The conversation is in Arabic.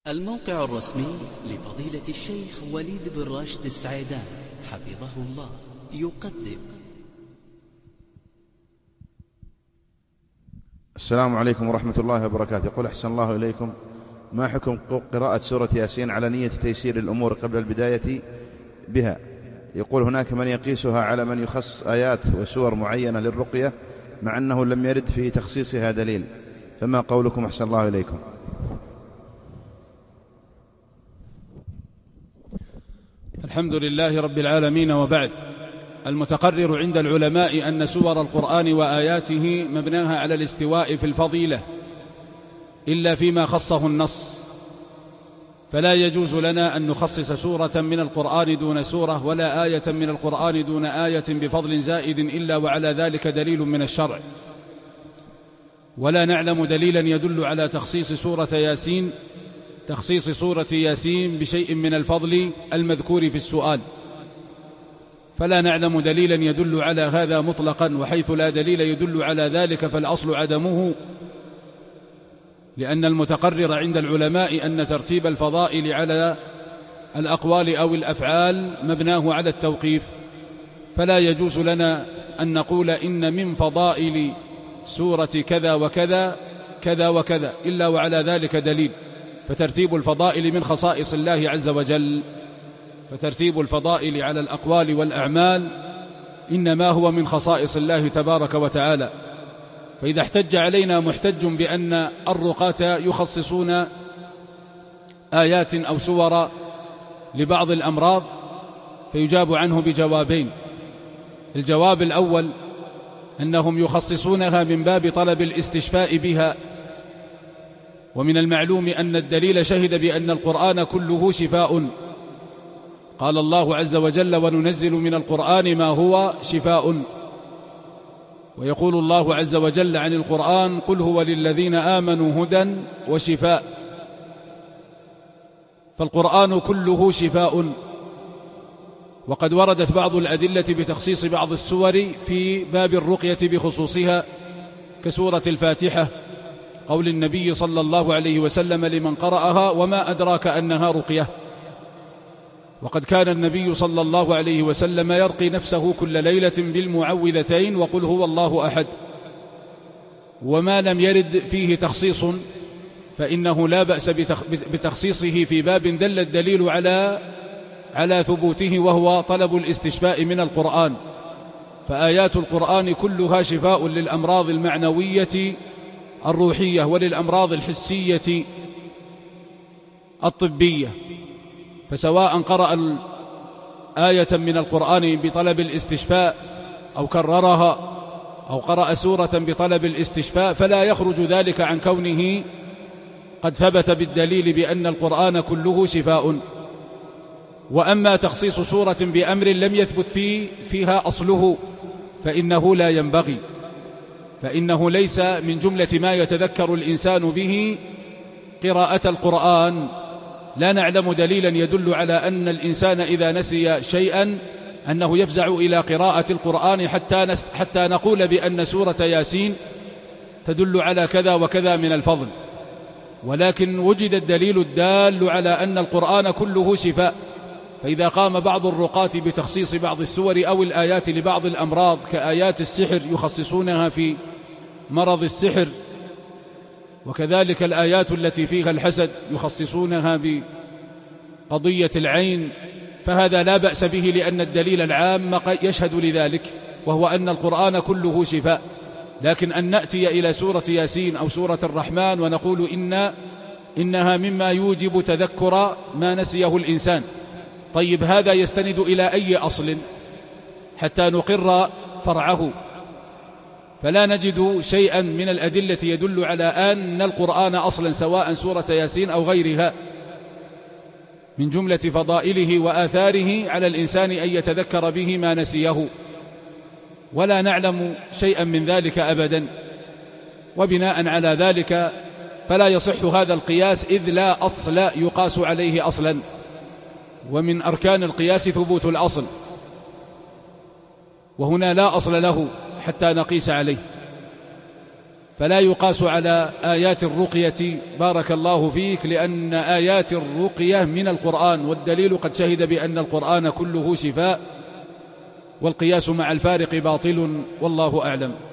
الموقع الرسمي لفضيلة الشيخ وليد بن راشد السعيدان حفظه الله يقدم. السلام عليكم ورحمة الله وبركاته. يقول أحسن الله إليكم، ما حكم قراءة سورة ياسين على نية تيسير الأمور قبل البداية بها؟ يقول هناك من يقيسها على من يخص آيات وسور معينة للرقية مع أنه لم يرد في تخصيصها دليل، فما قولكم أحسن الله إليكم؟ الحمد لله رب العالمين، وبعد. المتقرر عند العلماء أن سور القرآن وآياته مبناها على الاستواء في الفضيلة إلا فيما خصه النص، فلا يجوز لنا أن نخصص سورة من القرآن دون سورة ولا آية من القرآن دون آية بفضل زائد إلا وعلى ذلك دليل من الشرع، ولا نعلم دليلا يدل على تخصيص سورة ياسين بشيء من الفضل المذكور في السؤال، فلا نعلم دليلا يدل على هذا مطلقا، وحيث لا دليل يدل على ذلك فالأصل عدمه، لأن المتقرر عند العلماء أن ترتيب الفضائل على الأقوال أو الأفعال مبناه على التوقيف، فلا يجوز لنا أن نقول إن من فضائل سورة كذا وكذا كذا وكذا إلا وعلى ذلك دليل، فترتيب الفضائل من خصائص الله عز وجل، فترتيب الفضائل على الأقوال والأعمال إنما هو من خصائص الله تبارك وتعالى. فإذا احتج علينا محتج بأن الرقاة يخصصون آيات أو سور لبعض الأمراض، فيجاب عنه بجوابين. الجواب الأول أنهم يخصصونها من باب طلب الاستشفاء بها، ومن المعلوم أن الدليل شهد بأن القرآن كله شفاء، قال الله عز وجل: وننزل من القرآن ما هو شفاء. ويقول الله عز وجل عن القرآن: قل هو للذين آمنوا هدى وشفاء. فالقرآن كله شفاء، وقد وردت بعض الأدلة بتخصيص بعض السور في باب الرقية بخصوصها، كسورة الفاتحة، قول النبي صلى الله عليه وسلم لمن قرأها: وما أدراك أنها رقية. وقد كان النبي صلى الله عليه وسلم يرقي نفسه كل ليلة بالمعوذتين وقل هو الله أحد، وما لم يرد فيه تخصيص فإنه لا بأس بتخصيصه في باب دل الدليل على ثبوته، وهو طلب الاستشفاء من القرآن. فآيات القرآن كلها شفاء للأمراض المعنوية الروحية وللأمراض الحسية الطبية، فسواء قرأ آية من القرآن بطلب الاستشفاء أو كررها أو قرأ سورة بطلب الاستشفاء فلا يخرج ذلك عن كونه قد ثبت بالدليل بأن القرآن كله شفاء. وأما تخصيص سورة بأمر لم يثبت فيها أصله فإنه لا ينبغي، فإنه ليس من جملة ما يتذكر الإنسان به قراءة القرآن. لا نعلم دليلا يدل على أن الإنسان إذا نسي شيئا أنه يفزع إلى قراءة القرآن حتى نقول بأن سورة ياسين تدل على كذا وكذا من الفضل، ولكن وجد الدليل الدال على أن القرآن كله شفاء. فإذا قام بعض الرقاة بتخصيص بعض السور أو الآيات لبعض الأمراض كآيات السحر يخصصونها في مرض السحر، وكذلك الآيات التي فيها الحسد يخصصونها بقضية العين، فهذا لا بأس به، لأن الدليل العام يشهد لذلك، وهو أن القرآن كله شفاء. لكن أن نأتي إلى سورة ياسين أو سورة الرحمن ونقول إنها مما يوجب تذكر ما نسيه الإنسان، طيب هذا يستند إلى أي أصل حتى نقر فرعه؟ فلا نجد شيئا من الأدلة يدل على أن القرآن أصلا، سواء سورة ياسين أو غيرها، من جملة فضائله وآثاره على الإنسان أن يتذكر به ما نسيه، ولا نعلم شيئا من ذلك أبدا. وبناء على ذلك فلا يصح هذا القياس، إذ لا أصل يقاس عليه أصلا، ومن أركان القياس ثبوت الأصل، وهنا لا أصل له حتى نقيس عليه. فلا يقاس على آيات الرقية بارك الله فيك، لأن آيات الرقية من القرآن، والدليل قد شهد بأن القرآن كله شفاء، والقياس مع الفارق باطل، والله أعلم.